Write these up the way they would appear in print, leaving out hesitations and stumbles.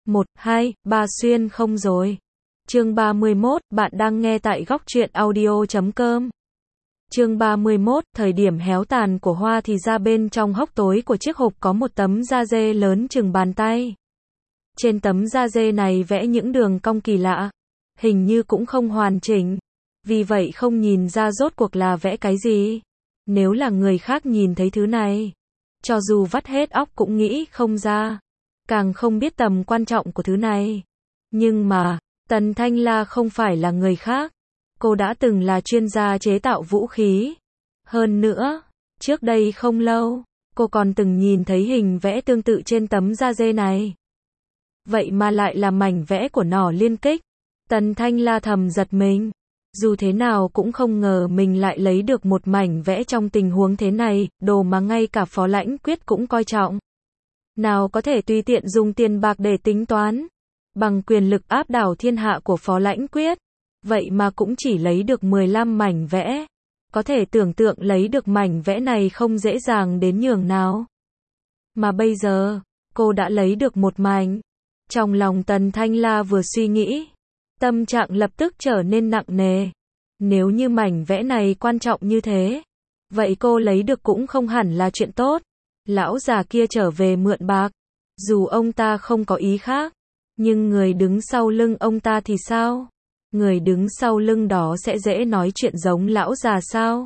1, 2, 3 xuyên không rồi. Chương 31, bạn đang nghe tại góc truyện audio.com. Chương 31, thời điểm héo tàn của hoa thì ra bên trong hốc tối của chiếc hộp có một tấm da dê lớn chừng bàn tay. Trên tấm da dê này vẽ những đường cong kỳ lạ, hình như cũng không hoàn chỉnh, vì vậy không nhìn ra rốt cuộc là vẽ cái gì. Nếu là người khác nhìn thấy thứ này, cho dù vắt hết óc cũng nghĩ không ra, càng không biết tầm quan trọng của thứ này. Nhưng mà, Tần Thanh La không phải là người khác. Cô đã từng là chuyên gia chế tạo vũ khí. Hơn nữa, trước đây không lâu, cô còn từng nhìn thấy hình vẽ tương tự trên tấm da dê này. Vậy mà lại là mảnh vẽ của nỏ liên kích. Tần Thanh La thầm giật mình. Dù thế nào cũng không ngờ mình lại lấy được một mảnh vẽ trong tình huống thế này, đồ mà ngay cả Phó Lãnh Quyết cũng coi trọng. Nào có thể tùy tiện dùng tiền bạc để tính toán. Bằng quyền lực áp đảo thiên hạ của Phó Lãnh Quyết, vậy mà cũng chỉ lấy được 15 mảnh vẽ. Có thể tưởng tượng lấy được mảnh vẽ này không dễ dàng đến nhường nào. Mà bây giờ, cô đã lấy được một mảnh. Trong lòng Tần Thanh La vừa suy nghĩ, tâm trạng lập tức trở nên nặng nề. Nếu như mảnh vẽ này quan trọng như thế, vậy cô lấy được cũng không hẳn là chuyện tốt. Lão già kia trở về mượn bạc, dù ông ta không có ý khác, nhưng người đứng sau lưng ông ta thì sao? Người đứng sau lưng đó sẽ dễ nói chuyện giống lão già sao?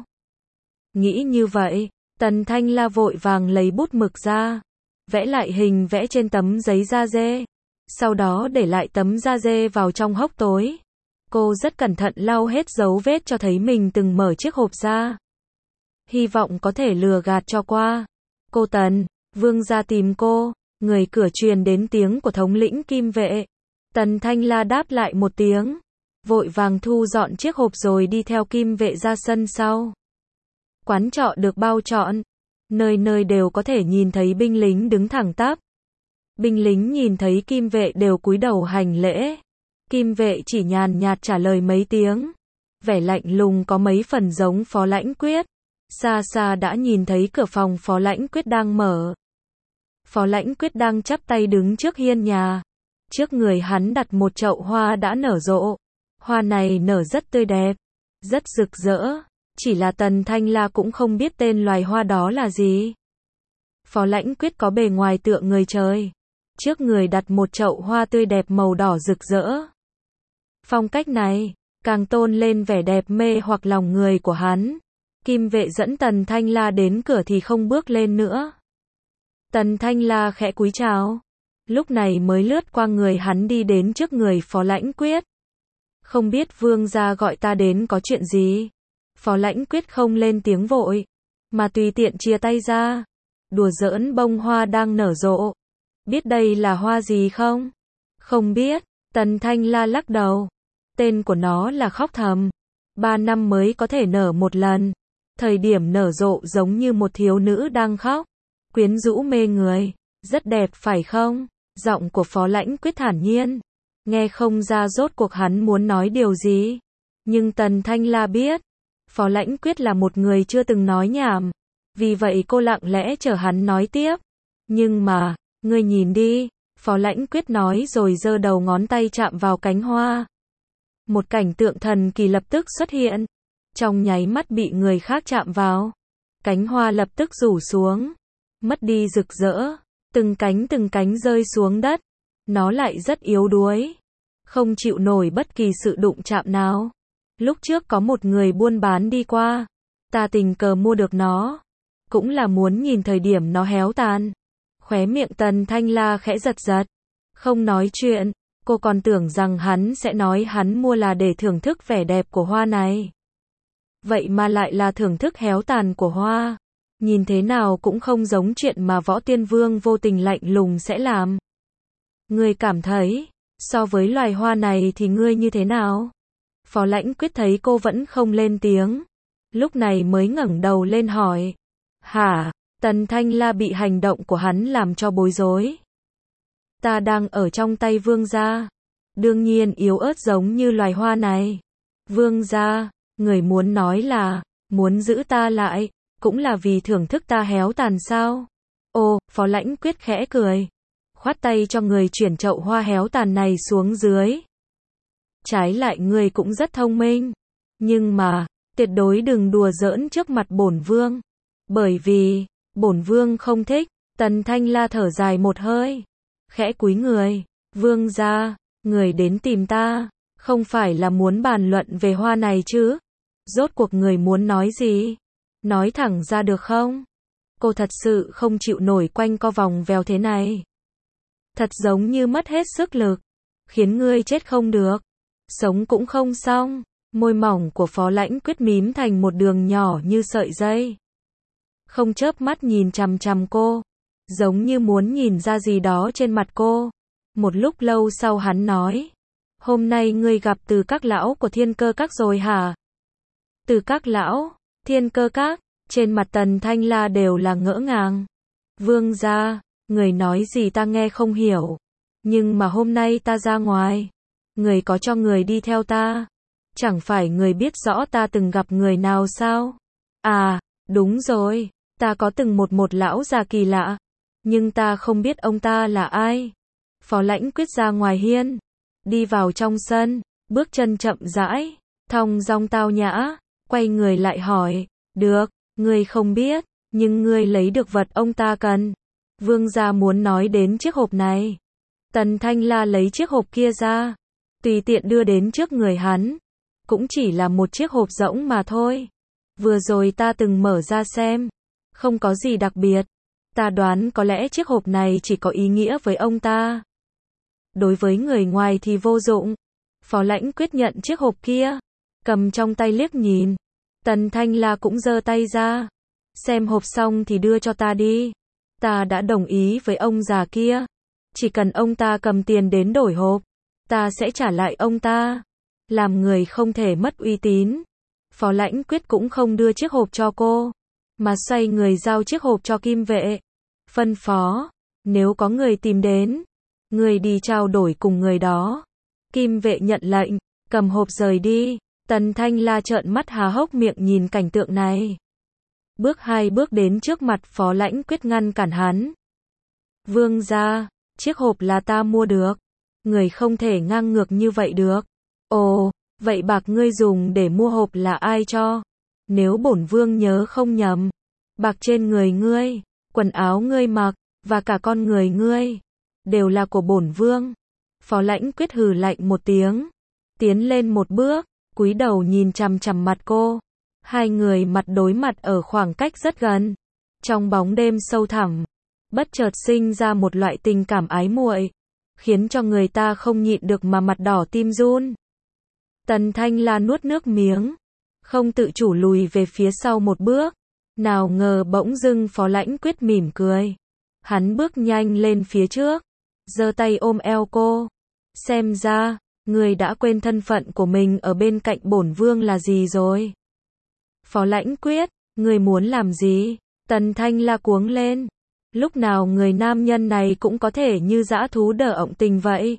Nghĩ như vậy, Tần Thanh La vội vàng lấy bút mực ra, vẽ lại hình vẽ trên tấm giấy da dê. Sau đó để lại tấm da dê vào trong hốc tối. Cô rất cẩn thận lau hết dấu vết cho thấy mình từng mở chiếc hộp ra. Hy vọng có thể lừa gạt cho qua. Cô Tần, Vương gia tìm cô. Người cửa truyền đến tiếng của thống lĩnh Kim Vệ. Tần Thanh La đáp lại một tiếng, vội vàng thu dọn chiếc hộp rồi đi theo Kim Vệ ra sân sau. Quán trọ được bao trọn, nơi nơi đều có thể nhìn thấy binh lính đứng thẳng tắp. Binh lính nhìn thấy Kim Vệ đều cúi đầu hành lễ. Kim Vệ chỉ nhàn nhạt trả lời mấy tiếng, vẻ lạnh lùng có mấy phần giống Phó Lãnh Quyết. Xa xa đã nhìn thấy cửa phòng Phó Lãnh Quyết đang mở. Phó Lãnh Quyết đang chắp tay đứng trước hiên nhà. Trước người hắn đặt một chậu hoa đã nở rộ. Hoa này nở rất tươi đẹp, rất rực rỡ. Chỉ là Tần Thanh La cũng không biết tên loài hoa đó là gì. Phó Lãnh Quyết có bề ngoài tựa người trời. Trước người đặt một chậu hoa tươi đẹp màu đỏ rực rỡ. Phong cách này, càng tôn lên vẻ đẹp mê hoặc lòng người của hắn. Kim Vệ dẫn Tần Thanh La đến cửa thì không bước lên nữa. Tần Thanh La khẽ cúi chào, lúc này mới lướt qua người hắn đi đến trước người Phó Lãnh Quyết. Không biết vương gia gọi ta đến có chuyện gì? Phó Lãnh Quyết không lên tiếng vội, mà tùy tiện chia tay ra, đùa giỡn bông hoa đang nở rộ. Biết đây là hoa gì không? Không biết, Tần Thanh La lắc đầu. Tên của nó là khóc thầm. 3 năm mới có thể nở một lần. Thời điểm nở rộ giống như một thiếu nữ đang khóc. Quyến rũ mê người, rất đẹp phải không? Giọng của Phó Lãnh Quyết thản nhiên. Nghe không ra rốt cuộc hắn muốn nói điều gì. Nhưng Tần Thanh La biết, Phó Lãnh Quyết là một người chưa từng nói nhảm. Vì vậy cô lặng lẽ chờ hắn nói tiếp. Nhưng mà, ngươi nhìn đi, Phó Lãnh Quyết nói rồi giơ đầu ngón tay chạm vào cánh hoa. Một cảnh tượng thần kỳ lập tức xuất hiện. Trong nháy mắt bị người khác chạm vào, cánh hoa lập tức rủ xuống, mất đi rực rỡ, từng cánh rơi xuống đất. Nó lại rất yếu đuối, không chịu nổi bất kỳ sự đụng chạm nào. Lúc trước có một người buôn bán đi qua, ta tình cờ mua được nó, cũng là muốn nhìn thời điểm nó héo tàn. Khóe miệng Tần Thanh La khẽ giật giật, không nói chuyện. Cô còn tưởng rằng hắn sẽ nói hắn mua là để thưởng thức vẻ đẹp của hoa này. Vậy mà lại là thưởng thức héo tàn của hoa. Nhìn thế nào cũng không giống chuyện mà Võ Tiên Vương vô tình lạnh lùng sẽ làm. Ngươi cảm thấy, so với loài hoa này thì ngươi như thế nào? Phó Lãnh Quyết thấy cô vẫn không lên tiếng, lúc này mới ngẩng đầu lên hỏi. Hả? Tần Thanh La bị hành động của hắn làm cho bối rối. Ta đang ở trong tay vương gia, đương nhiên yếu ớt giống như loài hoa này. Vương gia, người muốn nói là, muốn giữ ta lại, cũng là vì thưởng thức ta héo tàn sao? Ồ, Phó Lãnh Quyết khẽ cười. khoát tay cho người chuyển chậu hoa héo tàn này xuống dưới. Trái lại ngươi cũng rất thông minh. Nhưng mà, tuyệt đối đừng đùa giỡn trước mặt bổn vương. Bởi vì, bổn vương không thích. Tần Thanh La thở dài một hơi. Khẽ cúi người. Vương gia, người đến tìm ta. Không phải là muốn bàn luận về hoa này chứ? Rốt cuộc người muốn nói gì? Nói thẳng ra được không? Cô thật sự không chịu nổi quanh co vòng vèo thế này. Thật giống như mất hết sức lực. Khiến ngươi chết không được. Sống cũng không xong. Môi mỏng của Phó Lãnh Quyết mím thành một đường nhỏ như sợi dây. Không chớp mắt nhìn chằm chằm cô. Giống như muốn nhìn ra gì đó trên mặt cô. Một lúc lâu sau hắn nói. Hôm nay ngươi gặp Từ Các lão của Thiên Cơ Các rồi hả? Từ Các lão, Thiên Cơ Các, trên mặt Tần Thanh La đều là ngỡ ngàng. Vương gia, người nói gì ta nghe không hiểu. Nhưng mà hôm nay ta ra ngoài. Người có cho người đi theo ta. Chẳng phải người biết rõ ta từng gặp người nào sao? À, đúng rồi, ta có từng một lão già kỳ lạ. Nhưng ta không biết ông ta là ai. Phó Lãnh Quyết ra ngoài hiên. Đi vào trong sân, bước chân chậm rãi, thong dong tao nhã, quay người lại hỏi, được, ngươi không biết, nhưng ngươi lấy được vật ông ta cần. Vương gia muốn nói đến chiếc hộp này. Tần Thanh La lấy chiếc hộp kia ra, tùy tiện đưa đến trước người hắn. Cũng chỉ là một chiếc hộp rỗng mà thôi. Vừa rồi ta từng mở ra xem, không có gì đặc biệt. Ta đoán có lẽ chiếc hộp này chỉ có ý nghĩa với ông ta. Đối với người ngoài thì vô dụng. Phó Lãnh Quyết nhận chiếc hộp kia, cầm trong tay liếc nhìn. Tần Thanh La cũng giơ tay ra. Xem hộp xong thì đưa cho ta đi. Ta đã đồng ý với ông già kia. Chỉ cần ông ta cầm tiền đến đổi hộp, ta sẽ trả lại ông ta. Làm người không thể mất uy tín. Phó Lãnh Quyết cũng không đưa chiếc hộp cho cô, mà xoay người giao chiếc hộp cho Kim Vệ. Phân phó, nếu có người tìm đến, người đi trao đổi cùng người đó. Kim Vệ nhận lệnh, cầm hộp rời đi. Tần Thanh La trợn mắt há hốc miệng nhìn cảnh tượng này. Bước 2 bước đến trước mặt Phó Lãnh Quyết ngăn cản hắn. Vương gia, chiếc hộp là ta mua được. Người không thể ngang ngược như vậy được. Ồ, vậy bạc ngươi dùng để mua hộp là ai cho? Nếu bổn vương nhớ không nhầm, bạc trên người ngươi, quần áo ngươi mặc, và cả con người ngươi, đều là của bổn vương. Phó Lãnh Quyết hừ lạnh một tiếng, tiến lên một bước, cúi đầu nhìn chằm chằm mặt cô. Hai người mặt đối mặt ở khoảng cách rất gần. Trong bóng đêm sâu thẳm, bất chợt sinh ra một loại tình cảm ái muội, khiến cho người ta không nhịn được mà mặt đỏ tim run. Tần Thanh La nuốt nước miếng, không tự chủ lùi về phía sau một bước. Nào ngờ bỗng dưng Phó Lãnh Quyết mỉm cười. Hắn bước nhanh lên phía trước, giơ tay ôm eo cô. Xem ra, người đã quên thân phận của mình ở bên cạnh bổn vương là gì rồi. Phó Lãnh Quyết, người muốn làm gì? Tần Thanh La cuống lên. Lúc nào người nam nhân này cũng có thể như dã thú đờ ọng tình vậy.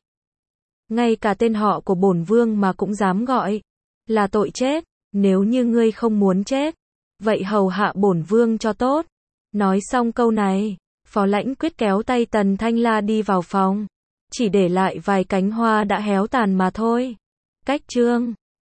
Ngay cả tên họ của bổn vương mà cũng dám gọi. Là tội chết. Nếu như ngươi không muốn chết, vậy hầu hạ bổn vương cho tốt. Nói xong câu này, Phó Lãnh Quyết kéo tay Tần Thanh La đi vào phòng. Chỉ để lại vài cánh hoa đã héo tàn mà thôi. Cách chương